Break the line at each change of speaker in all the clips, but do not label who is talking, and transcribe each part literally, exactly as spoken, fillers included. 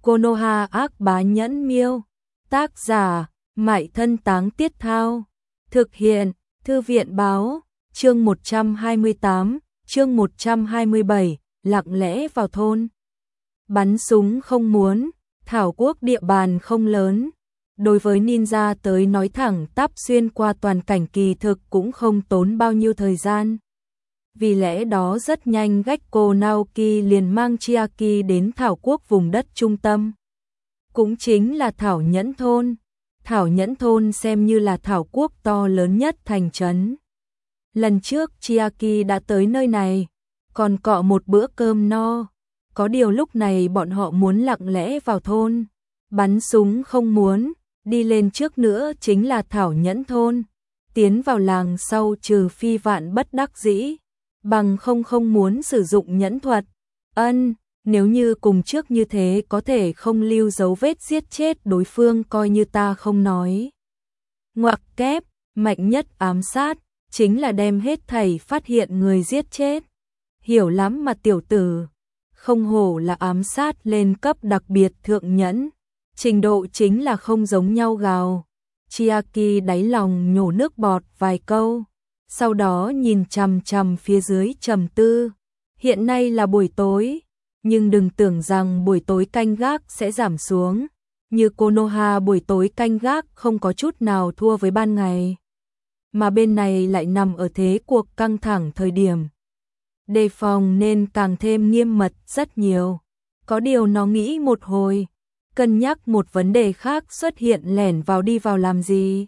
Konoha ác bá nhẫn miêu. Tác giả, Mại Thân Táng Tiết Thao. Thực hiện, Thư viện báo. Chương một trăm hai mươi tám, chương một trăm hai mươi bảy, lặng lẽ vào thôn. Bắn súng không muốn, Thảo Quốc địa bàn không lớn. Đối với ninja tới nói thẳng tắp xuyên qua toàn cảnh kỳ thực cũng không tốn bao nhiêu thời gian. Vì lẽ đó rất nhanh Gekko Naoki liền mang Chiaki đến Thảo Quốc vùng đất trung tâm. Cũng chính là Thảo Nhẫn Thôn. Thảo Nhẫn Thôn xem như là Thảo Quốc to lớn nhất thành trấn. Lần trước Chiaki đã tới nơi này, còn cọ một bữa cơm no. Có điều lúc này bọn họ muốn lặng lẽ vào thôn. Bắn súng không muốn, đi lên trước nữa chính là Thảo Nhẫn Thôn. Tiến vào làng sau trừ phi vạn bất đắc dĩ, bằng không không muốn sử dụng nhẫn thuật. Ân, nếu như cùng trước như thế có thể không lưu dấu vết giết chết đối phương coi như ta không nói. Ngoặc kép, mạnh nhất ám sát, chính là đem hết thảy phát hiện người giết chết. Hiểu lắm mà tiểu tử, không hổ là ám sát lên cấp đặc biệt thượng nhẫn. Trình độ chính là không giống nhau gào. Chiaki đáy lòng nhổ nước bọt vài câu, sau đó nhìn chằm chằm phía dưới trầm tư. Hiện nay là buổi tối, nhưng đừng tưởng rằng buổi tối canh gác sẽ giảm xuống. Như Konoha buổi tối canh gác không có chút nào thua với ban ngày. Mà bên này lại nằm ở thế cuộc căng thẳng thời điểm. Đề phòng nên càng thêm nghiêm mật rất nhiều. Có điều nó nghĩ một hồi, cân nhắc một vấn đề khác xuất hiện lẻn vào đi vào làm gì.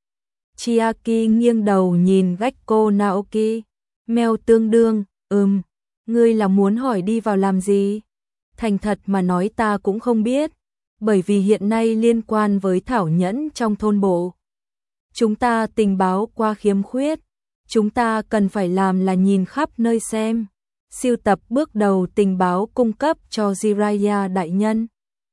Chiaki nghiêng đầu nhìn Gekko Naoki. Mèo tương đương, ừm, ngươi là muốn hỏi đi vào làm gì? Thành thật mà nói ta cũng không biết, bởi vì hiện nay liên quan với Thảo Nhẫn trong thôn bộ. Chúng ta tình báo qua khiếm khuyết, chúng ta cần phải làm là nhìn khắp nơi xem, siêu tập bước đầu tình báo cung cấp cho Jiraiya đại nhân.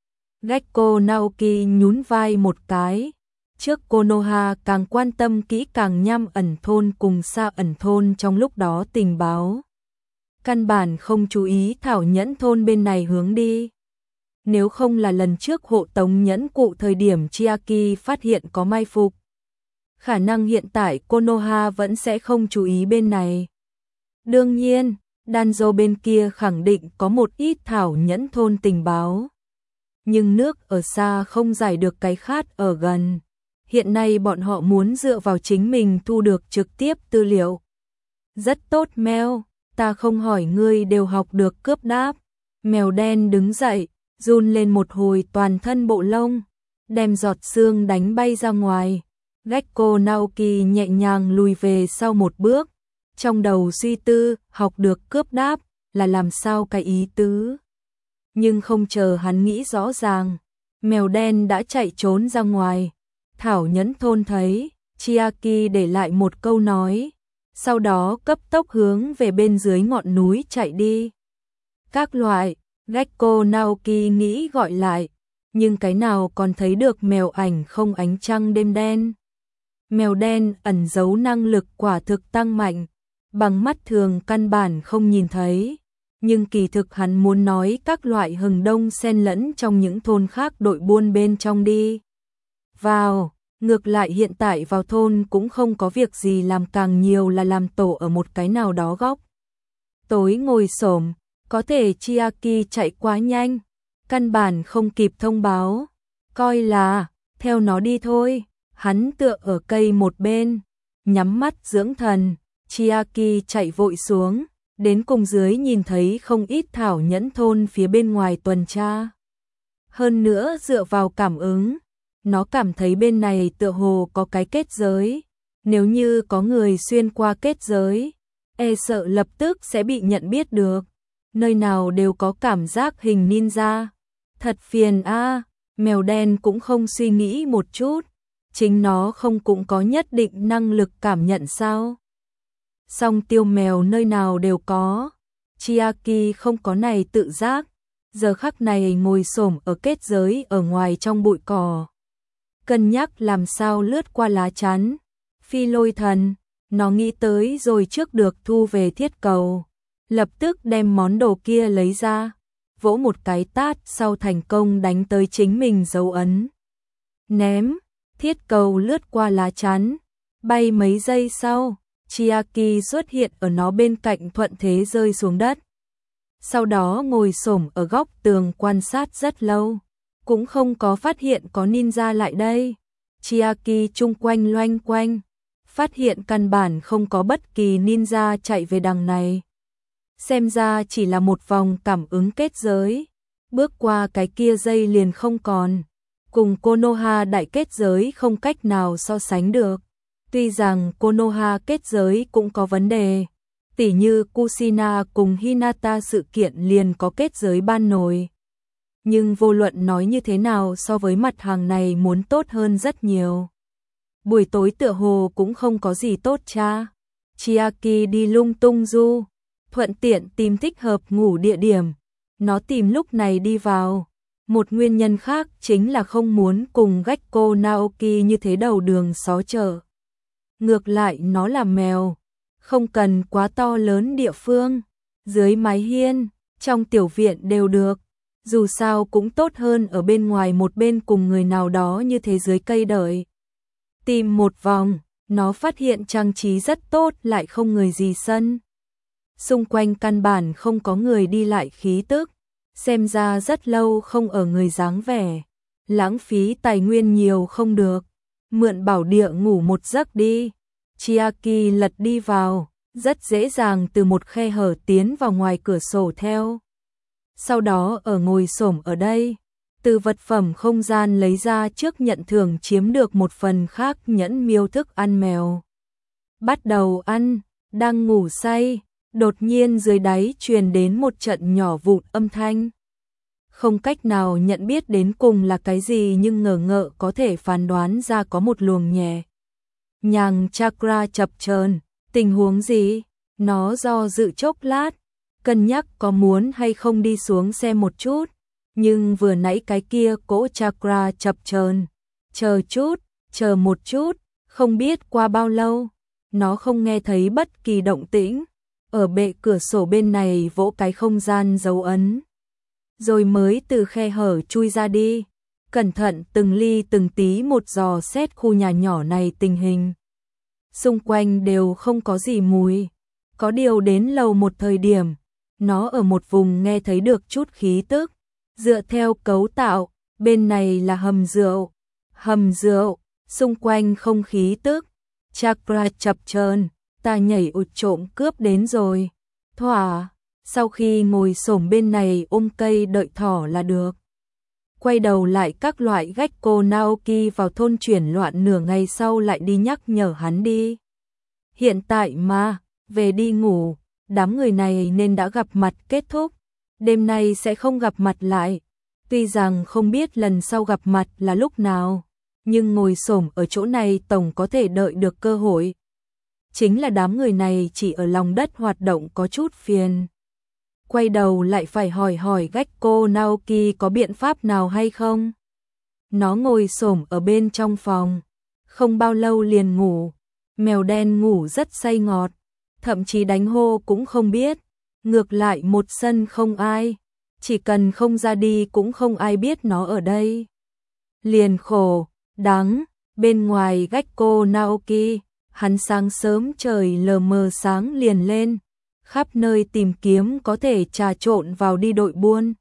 Gekko Naoki nhún vai một cái. Trước Konoha càng quan tâm kỹ càng nhăm ẩn thôn cùng xa ẩn thôn trong lúc đó tình báo. Căn bản không chú ý Thảo Nhẫn Thôn bên này hướng đi. Nếu không là lần trước hộ tống nhẫn cụ thời điểm Chiaki phát hiện có mai phục, khả năng hiện tại Konoha vẫn sẽ không chú ý bên này. Đương nhiên, Danzo bên kia khẳng định có một ít Thảo Nhẫn Thôn tình báo. Nhưng nước ở xa không giải được cái khát ở gần. Hiện nay bọn họ muốn dựa vào chính mình thu được trực tiếp tư liệu. Rất tốt mèo, ta không hỏi ngươi đều học được cướp đáp. Mèo đen đứng dậy, run lên một hồi toàn thân bộ lông, đem giọt sương đánh bay ra ngoài. Gekko Naoki nhẹ nhàng lùi về sau một bước, trong đầu suy tư, học được cướp đáp là làm sao cái ý tứ. Nhưng không chờ hắn nghĩ rõ ràng, mèo đen đã chạy trốn ra ngoài. Thảo Nhẫn Thôn thấy, Chiaki để lại một câu nói, sau đó cấp tốc hướng về bên dưới ngọn núi chạy đi. Các loại, Gekko Naoki nghĩ gọi lại, nhưng cái nào còn thấy được mèo ảnh không ánh trăng đêm đen. Mèo đen ẩn giấu năng lực quả thực tăng mạnh, bằng mắt thường căn bản không nhìn thấy. Nhưng kỳ thực hắn muốn nói các loại hừng đông xen lẫn trong những thôn khác đội buôn bên trong đi vào, ngược lại hiện tại vào thôn cũng không có việc gì làm, càng nhiều là làm tổ ở một cái nào đó góc. Tối ngồi xổm, có thể Chiaki chạy quá nhanh, căn bản không kịp thông báo, coi là theo nó đi thôi. Hắn tựa ở cây một bên, nhắm mắt dưỡng thần. Chiaki chạy vội xuống, đến cùng dưới nhìn thấy không ít Thảo Nhẫn Thôn phía bên ngoài tuần tra. Hơn nữa dựa vào cảm ứng, nó cảm thấy bên này tựa hồ có cái kết giới. Nếu như có người xuyên qua kết giới, e sợ lập tức sẽ bị nhận biết được. Nơi nào đều có cảm giác hình ninja. Thật phiền a. Mèo đen cũng không suy nghĩ một chút, chính nó không cũng có nhất định năng lực cảm nhận sao? Song tiêu mèo nơi nào đều có. Chiaki không có này tự giác, giờ khắc này ngồi xổm ở kết giới ở ngoài trong bụi cỏ, cân nhắc làm sao lướt qua lá chắn. Phi lôi thần, nó nghĩ tới rồi trước được thu về thiết cầu, lập tức đem món đồ kia lấy ra. vỗ một cái tát sau thành công đánh tới chính mình dấu ấn. Ném, thiết cầu lướt qua lá chắn, bay mấy giây sau, Chiaki xuất hiện ở nó bên cạnh thuận thế rơi xuống đất. Sau đó ngồi xổm ở góc tường quan sát rất lâu, cũng không có phát hiện có ninja lại đây. Chiaki chung quanh loanh quanh, phát hiện căn bản không có bất kỳ ninja chạy về đằng này. Xem ra chỉ là một vòng cảm ứng kết giới, bước qua cái kia dây liền không còn, cùng Konoha đại kết giới không cách nào so sánh được. Tuy rằng Konoha kết giới cũng có vấn đề, tỉ như Kushina cùng Hinata sự kiện liền có kết giới ban nổi. Nhưng vô luận nói như thế nào so với mặt hàng này muốn tốt hơn rất nhiều. Buổi tối tựa hồ cũng không có gì tốt cha. Chiaki đi lung tung du, thuận tiện tìm thích hợp ngủ địa điểm. Nó tìm lúc này đi vào. Một nguyên nhân khác chính là không muốn cùng Gekko Naoki như thế đầu đường xó chợ. Ngược lại nó là mèo, không cần quá to lớn địa phương, dưới mái hiên, trong tiểu viện đều được. Dù sao cũng tốt hơn ở bên ngoài một bên cùng người nào đó như thế dưới cây đợi. Tìm một vòng, nó phát hiện trang trí rất tốt lại không người gì sân. Xung quanh căn bản không có người đi lại khí tức, xem ra rất lâu không ở người dáng vẻ. Lãng phí tài nguyên nhiều không được, mượn bảo địa ngủ một giấc đi. Chiaki lật đi vào, rất dễ dàng từ một khe hở tiến vào ngoài cửa sổ theo. Sau đó ở ngồi xổm ở đây, từ vật phẩm không gian lấy ra trước nhận thưởng chiếm được một phần khác nhẫn miêu thức ăn mèo. Bắt đầu ăn, đang ngủ say, đột nhiên dưới đáy truyền đến một trận nhỏ vụn âm thanh. Không cách nào nhận biết đến cùng là cái gì nhưng ngờ ngợ có thể phán đoán ra có một luồng nhẹ nhàng chakra chập chờn. Tình huống gì? Nó do dự chốc lát, cân nhắc có muốn hay không đi xuống xem một chút, nhưng vừa nãy cái kia cỗ chakra chập chờn, chờ chút, chờ một chút, không biết qua bao lâu, nó không nghe thấy bất kỳ động tĩnh, ở bệ cửa sổ bên này vỗ cái không gian dấu ấn, rồi mới từ khe hở chui ra đi, cẩn thận từng ly từng tí một dò xét khu nhà nhỏ này tình hình. Xung quanh đều không có gì mùi, có điều đến lầu một thời điểm, nó ở một vùng nghe thấy được chút khí tức, dựa theo cấu tạo, bên này là hầm rượu, hầm rượu, xung quanh không khí tức, chakra chập chờn, ta nhảy ụt trộm cướp đến rồi, thỏa, sau khi ngồi xổm bên này ôm cây đợi thỏ là được. Quay đầu lại các loại Gekko Naoki vào thôn chuyển loạn nửa ngày sau lại đi nhắc nhở hắn đi. Hiện tại mà, về đi ngủ, đám người này nên đã gặp mặt kết thúc, đêm nay sẽ không gặp mặt lại. Tuy rằng không biết lần sau gặp mặt là lúc nào, nhưng ngồi xổm ở chỗ này tổng có thể đợi được cơ hội. Chính là đám người này chỉ ở lòng đất hoạt động có chút phiền. Quay đầu lại phải hỏi hỏi Gekko Naoki có biện pháp nào hay không. Nó ngồi xổm ở bên trong phòng, không bao lâu liền ngủ. Mèo đen ngủ rất say ngọt, thậm chí đánh hô cũng không biết. Ngược lại một sân không ai, chỉ cần không ra đi cũng không ai biết nó ở đây. Liền khổ, đắng, bên ngoài Gekko Naoki, hắn sáng sớm trời lờ mờ sáng liền lên, khắp nơi tìm kiếm có thể trà trộn vào đi đội buôn.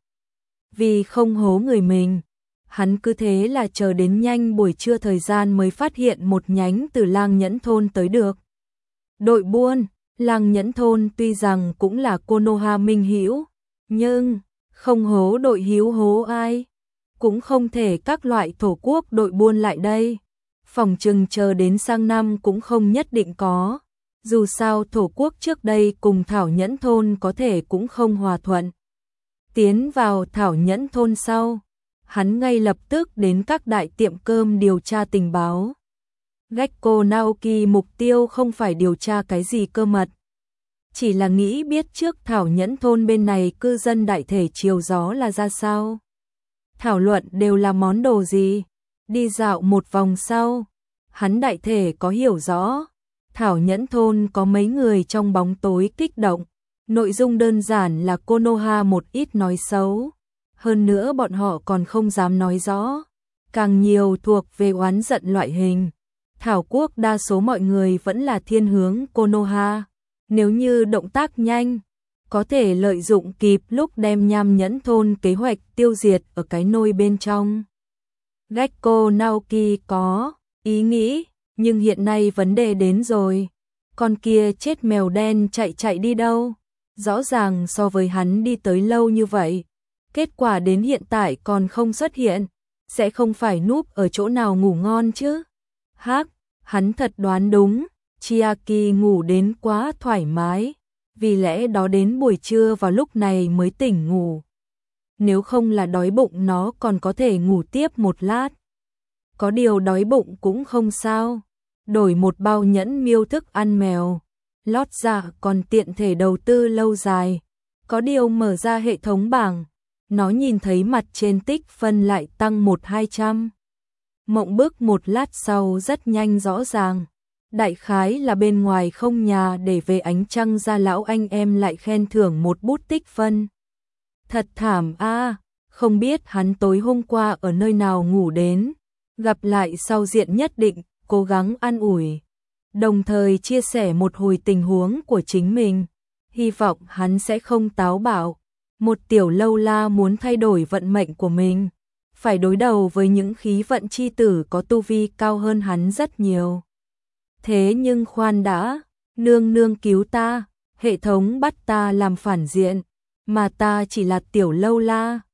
Vì không hố người mình, hắn cứ thế là chờ đến nhanh buổi trưa thời gian mới phát hiện một nhánh từ Lang Nhẫn thôn tới được. Đội buôn, Lang Nhẫn thôn tuy rằng cũng là Konoha minh hữu, nhưng không hố đội hữu hố ai, cũng không thể các loại thổ quốc đội buôn lại đây. Phòng chừng chờ đến sang năm cũng không nhất định có. Dù sao thổ quốc trước đây cùng Thảo Nhẫn thôn có thể cũng không hòa thuận. Tiến vào Thảo Nhẫn thôn sau, hắn ngay lập tức đến các đại tiệm cơm điều tra tình báo. Gekko Naoki mục tiêu không phải điều tra cái gì cơ mật, chỉ là nghĩ biết trước Thảo Nhẫn thôn bên này cư dân đại thể chiều gió là ra sao. Thảo luận đều là món đồ gì. Đi dạo một vòng sau, hắn đại thể có hiểu rõ. Thảo Nhẫn thôn có mấy người trong bóng tối kích động, Nội dung đơn giản là Konoha một ít nói xấu, hơn nữa bọn họ còn không dám nói rõ, càng nhiều thuộc về oán giận loại hình. Thảo quốc đa số mọi người vẫn là thiên hướng Konoha, nếu như động tác nhanh, có thể lợi dụng kịp lúc đem Nham Nhẫn thôn kế hoạch tiêu diệt ở cái nôi bên trong. Gekko Naoki có ý nghĩ, nhưng hiện nay vấn đề đến rồi. Con kia chết mèo đen chạy chạy đi đâu? Rõ ràng so với hắn đi tới lâu như vậy, kết quả đến hiện tại còn không xuất hiện, sẽ không phải núp ở chỗ nào ngủ ngon chứ? Hắc, hắn thật đoán đúng, Chiaki ngủ đến quá thoải mái, vì lẽ đó đến buổi trưa vào lúc này mới tỉnh ngủ. Nếu không là đói bụng nó còn có thể ngủ tiếp một lát. Có điều đói bụng cũng không sao, đổi một bao nhẫn miêu thức ăn mèo, lót dạ còn tiện thể đầu tư lâu dài. Có điều mở ra hệ thống bảng, nó nhìn thấy mặt trên tích phân lại tăng một hai trăm. Mộng bức một lát sau rất nhanh rõ ràng, đại khái là bên ngoài không nhà để về ánh trăng ra lão anh em lại khen thưởng một bút tích phân. Thật thảm a, không biết hắn tối hôm qua ở nơi nào ngủ đến, gặp lại sau diện nhất định cố gắng an ủi, đồng thời chia sẻ một hồi tình huống của chính mình, hy vọng hắn sẽ không táo bạo. Một tiểu lâu la muốn thay đổi vận mệnh của mình, phải đối đầu với những khí vận chi tử có tu vi cao hơn hắn rất nhiều. Thế nhưng khoan đã, nương nương cứu ta, hệ thống bắt ta làm phản diện, mà ta chỉ là tiểu lâu la.